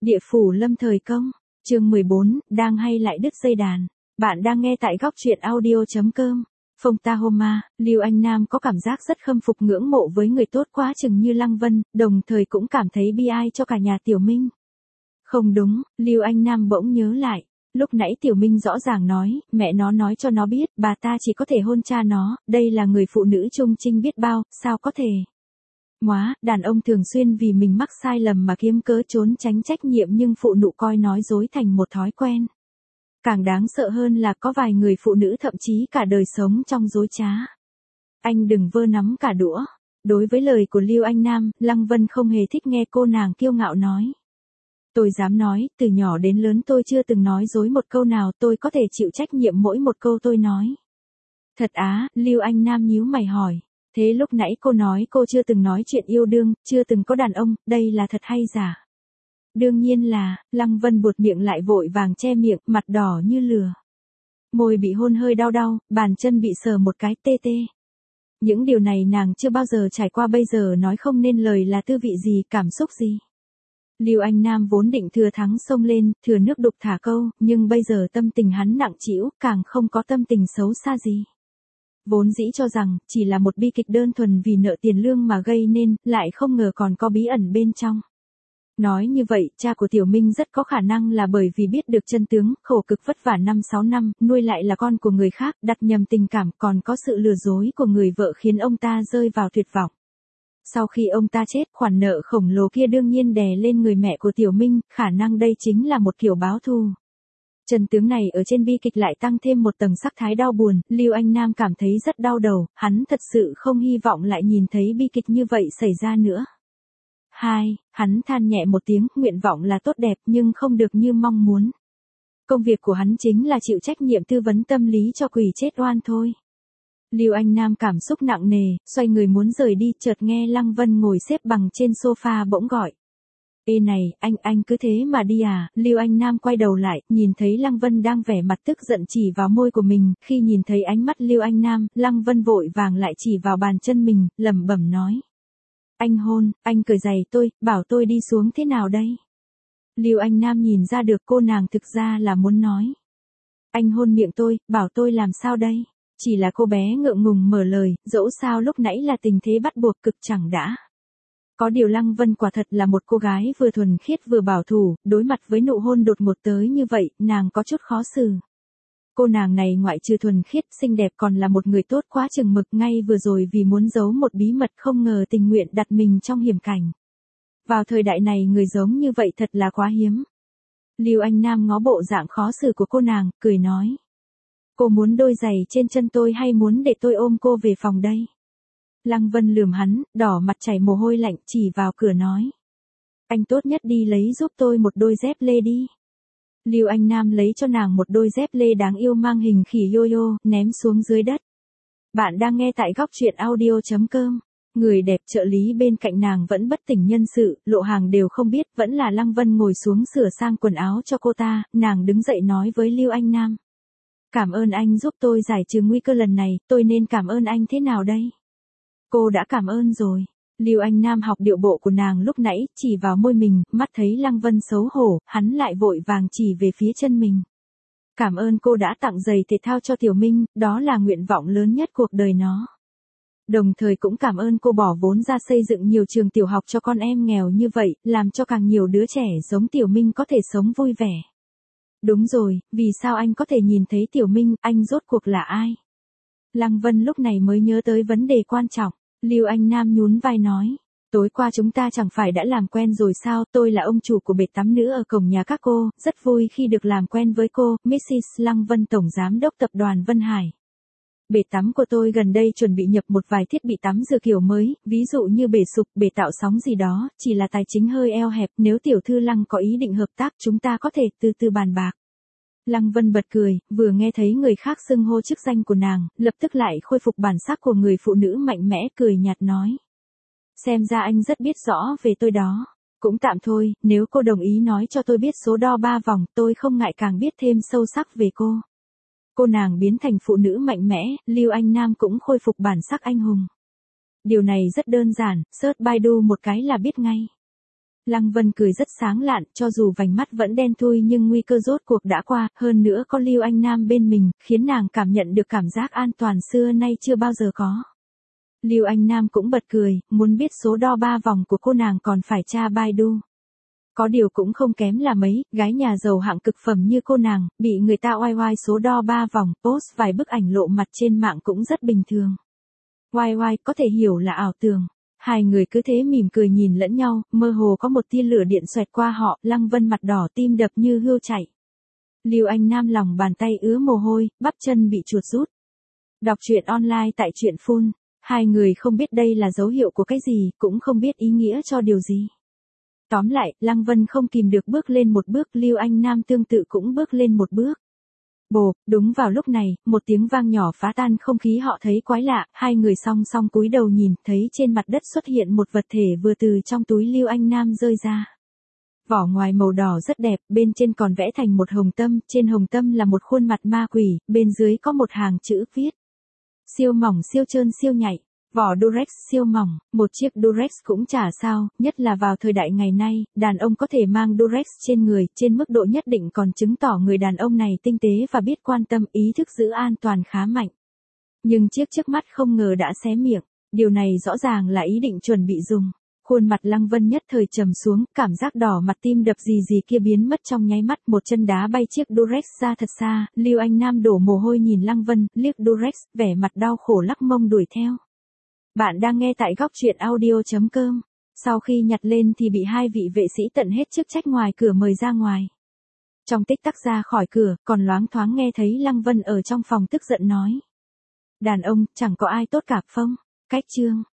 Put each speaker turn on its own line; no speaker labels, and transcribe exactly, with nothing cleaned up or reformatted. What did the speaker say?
Địa phủ lâm thời công, chương mười bốn, đang hay lại đứt dây đàn. Bạn đang nghe tại góc truyện audio.com. Phong Tahoma, Lưu Anh Nam có cảm giác rất khâm phục ngưỡng mộ với người tốt quá chừng như Lăng Vân, đồng thời cũng cảm thấy bi ai cho cả nhà Tiểu Minh. Không đúng, Lưu Anh Nam bỗng nhớ lại. Lúc nãy Tiểu Minh rõ ràng nói, mẹ nó nói cho nó biết, bà ta chỉ có thể hôn cha nó, đây là người phụ nữ trung trinh biết bao, sao có thể. Móa, đàn ông thường xuyên vì mình mắc sai lầm mà kiếm cớ trốn tránh trách nhiệm nhưng phụ nữ coi nói dối thành một thói quen. Càng đáng sợ hơn là có vài người phụ nữ thậm chí cả đời sống trong dối trá. Anh đừng vơ nắm cả đũa. Đối với lời của Lưu Anh Nam, Lăng Vân không hề thích nghe cô nàng kiêu ngạo nói. Tôi dám nói, từ nhỏ đến lớn tôi chưa từng nói dối một câu nào, tôi có thể chịu trách nhiệm mỗi một câu tôi nói. Thật á, Lưu Anh Nam nhíu mày hỏi. Thế lúc nãy cô nói cô chưa từng nói chuyện yêu đương, chưa từng có đàn ông, đây là thật hay giả? Đương nhiên là, Lăng Vân buột miệng lại vội vàng che miệng, mặt đỏ như lửa. Môi bị hôn hơi đau đau, bàn chân bị sờ một cái tê tê. Những điều này nàng chưa bao giờ trải qua, bây giờ nói không nên lời là tư vị gì, cảm xúc gì. Lưu Anh Nam vốn định thừa thắng xông lên, thừa nước đục thả câu, nhưng bây giờ tâm tình hắn nặng trĩu, càng không có tâm tình xấu xa gì. Vốn dĩ cho rằng, chỉ là một bi kịch đơn thuần vì nợ tiền lương mà gây nên, lại không ngờ còn có bí ẩn bên trong. Nói như vậy, cha của Tiểu Minh rất có khả năng là bởi vì biết được chân tướng, khổ cực vất vả năm sáu năm, nuôi lại là con của người khác, đặt nhầm tình cảm, còn có sự lừa dối của người vợ khiến ông ta rơi vào tuyệt vọng. Sau khi ông ta chết, khoản nợ khổng lồ kia đương nhiên đè lên người mẹ của Tiểu Minh, khả năng đây chính là một kiểu báo thù. Chân tướng này ở trên bi kịch lại tăng thêm một tầng sắc thái đau buồn, Lưu Anh Nam cảm thấy rất đau đầu, hắn thật sự không hy vọng lại nhìn thấy bi kịch như vậy xảy ra nữa. Hai, hắn than nhẹ một tiếng, nguyện vọng là tốt đẹp nhưng không được như mong muốn. Công việc của hắn chính là chịu trách nhiệm tư vấn tâm lý cho quỷ chết oan thôi. Lưu Anh Nam cảm xúc nặng nề, xoay người muốn rời đi, chợt nghe Lăng Vân ngồi xếp bằng trên sofa bỗng gọi. Ê này, anh, anh cứ thế mà đi à, Lưu Anh Nam quay đầu lại, nhìn thấy Lăng Vân đang vẻ mặt tức giận chỉ vào môi của mình, khi nhìn thấy ánh mắt Lưu Anh Nam, Lăng Vân vội vàng lại chỉ vào bàn chân mình, lẩm bẩm nói. Anh hôn, anh cởi giày tôi, bảo tôi đi xuống thế nào đây? Lưu Anh Nam nhìn ra được cô nàng thực ra là muốn nói. Anh hôn miệng tôi, bảo tôi làm sao đây? Chỉ là cô bé ngượng ngùng mở lời, dẫu sao lúc nãy là tình thế bắt buộc cực chẳng đã. Có điều Lăng Vân quả thật là một cô gái vừa thuần khiết vừa bảo thủ, đối mặt với nụ hôn đột ngột tới như vậy, nàng có chút khó xử. Cô nàng này ngoại trừ thuần khiết, xinh đẹp còn là một người tốt quá chừng mực, ngay vừa rồi vì muốn giấu một bí mật không ngờ tình nguyện đặt mình trong hiểm cảnh. Vào thời đại này người giống như vậy thật là quá hiếm. Lưu Anh Nam ngó bộ dạng khó xử của cô nàng, cười nói. Cô muốn đôi giày trên chân tôi hay muốn để tôi ôm cô về phòng đây? Lăng Vân lườm hắn, đỏ mặt chảy mồ hôi lạnh, chỉ vào cửa nói. Anh tốt nhất đi lấy giúp tôi một đôi dép lê đi. Lưu Anh Nam lấy cho nàng một đôi dép lê đáng yêu mang hình khỉ yo-yo, ném xuống dưới đất. Bạn đang nghe tại góc truyện audio.com. Người đẹp trợ lý bên cạnh nàng vẫn bất tỉnh nhân sự, Lộ Hàng đều không biết, vẫn là Lăng Vân ngồi xuống sửa sang quần áo cho cô ta, nàng đứng dậy nói với Lưu Anh Nam. Cảm ơn anh giúp tôi giải trừ nguy cơ lần này, tôi nên cảm ơn anh thế nào đây? Cô đã cảm ơn rồi. Lưu Anh Nam học điệu bộ của nàng lúc nãy, chỉ vào môi mình, mắt thấy Lăng Vân xấu hổ, hắn lại vội vàng chỉ về phía chân mình. Cảm ơn cô đã tặng giày thể thao cho Tiểu Minh, đó là nguyện vọng lớn nhất cuộc đời nó. Đồng thời cũng cảm ơn cô bỏ vốn ra xây dựng nhiều trường tiểu học cho con em nghèo như vậy, làm cho càng nhiều đứa trẻ giống Tiểu Minh có thể sống vui vẻ. Đúng rồi, vì sao anh có thể nhìn thấy Tiểu Minh, anh rốt cuộc là ai? Lăng Vân lúc này mới nhớ tới vấn đề quan trọng. Lưu Anh Nam nhún vai nói, tối qua chúng ta chẳng phải đã làm quen rồi sao, tôi là ông chủ của bể tắm nữ ở cổng nhà các cô, rất vui khi được làm quen với cô, mít xít Lăng Vân tổng giám đốc tập đoàn Vân Hải. Bể tắm của tôi gần đây chuẩn bị nhập một vài thiết bị tắm rửa kiểu mới, ví dụ như bể sục, bể tạo sóng gì đó, chỉ là tài chính hơi eo hẹp, nếu tiểu thư Lăng có ý định hợp tác chúng ta có thể từ từ bàn bạc. Lăng Vân bật cười, vừa nghe thấy người khác xưng hô chức danh của nàng, lập tức lại khôi phục bản sắc của người phụ nữ mạnh mẽ, cười nhạt nói. Xem ra anh rất biết rõ về tôi đó. Cũng tạm thôi, nếu cô đồng ý nói cho tôi biết số đo ba vòng, tôi không ngại càng biết thêm sâu sắc về cô. Cô nàng biến thành phụ nữ mạnh mẽ, Lưu Anh Nam cũng khôi phục bản sắc anh hùng. Điều này rất đơn giản, search Baidu một cái là biết ngay. Lăng Vân cười rất sáng lạn, cho dù vành mắt vẫn đen thui nhưng nguy cơ rốt cuộc đã qua, hơn nữa có Lưu Anh Nam bên mình, khiến nàng cảm nhận được cảm giác an toàn xưa nay chưa bao giờ có. Lưu Anh Nam cũng bật cười, muốn biết số đo ba vòng của cô nàng còn phải tra Baidu. Có điều cũng không kém là mấy, gái nhà giàu hạng cực phẩm như cô nàng, bị người ta oai oai số đo ba vòng, post vài bức ảnh lộ mặt trên mạng cũng rất bình thường. Oai oai có thể hiểu là ảo tưởng. Hai người cứ thế mỉm cười nhìn lẫn nhau, mơ hồ có một tia lửa điện xoẹt qua họ, Lăng Vân mặt đỏ tim đập như hươu chạy. Lưu Anh Nam lòng bàn tay ứa mồ hôi, bắp chân bị chuột rút. Đọc truyện online tại truyện phun, hai người không biết đây là dấu hiệu của cái gì, cũng không biết ý nghĩa cho điều gì. Tóm lại, Lăng Vân không kìm được bước lên một bước, Lưu Anh Nam tương tự cũng bước lên một bước. Bồ, đúng vào lúc này, một tiếng vang nhỏ phá tan không khí họ thấy quái lạ, hai người song song cúi đầu nhìn, thấy trên mặt đất xuất hiện một vật thể vừa từ trong túi Lưu Anh Nam rơi ra. Vỏ ngoài màu đỏ rất đẹp, bên trên còn vẽ thành một hồng tâm, trên hồng tâm là một khuôn mặt ma quỷ, bên dưới có một hàng chữ viết. Siêu mỏng siêu trơn siêu nhạy. Vỏ Durex siêu mỏng, một chiếc Durex cũng chả sao, nhất là vào thời đại ngày nay, đàn ông có thể mang Durex trên người, trên mức độ nhất định còn chứng tỏ người đàn ông này tinh tế và biết quan tâm, ý thức giữ an toàn khá mạnh. Nhưng chiếc trước mắt không ngờ đã xé miệng, điều này rõ ràng là ý định chuẩn bị dùng. Khuôn mặt Lăng Vân nhất thời trầm xuống, cảm giác đỏ mặt tim đập gì gì kia biến mất trong nháy mắt, một chân đá bay chiếc Durex ra thật xa, Lưu Anh Nam đổ mồ hôi nhìn Lăng Vân, liếc Durex, vẻ mặt đau khổ lắc mông đuổi theo. Bạn đang nghe tại góc truyện audio.com. Sau khi nhặt lên thì bị hai vị vệ sĩ tận hết chức trách ngoài cửa mời ra ngoài. Trong tích tắc ra khỏi cửa, còn loáng thoáng nghe thấy Lăng Vân ở trong phòng tức giận nói. Đàn ông, chẳng có ai tốt cả Phong. Cách chương.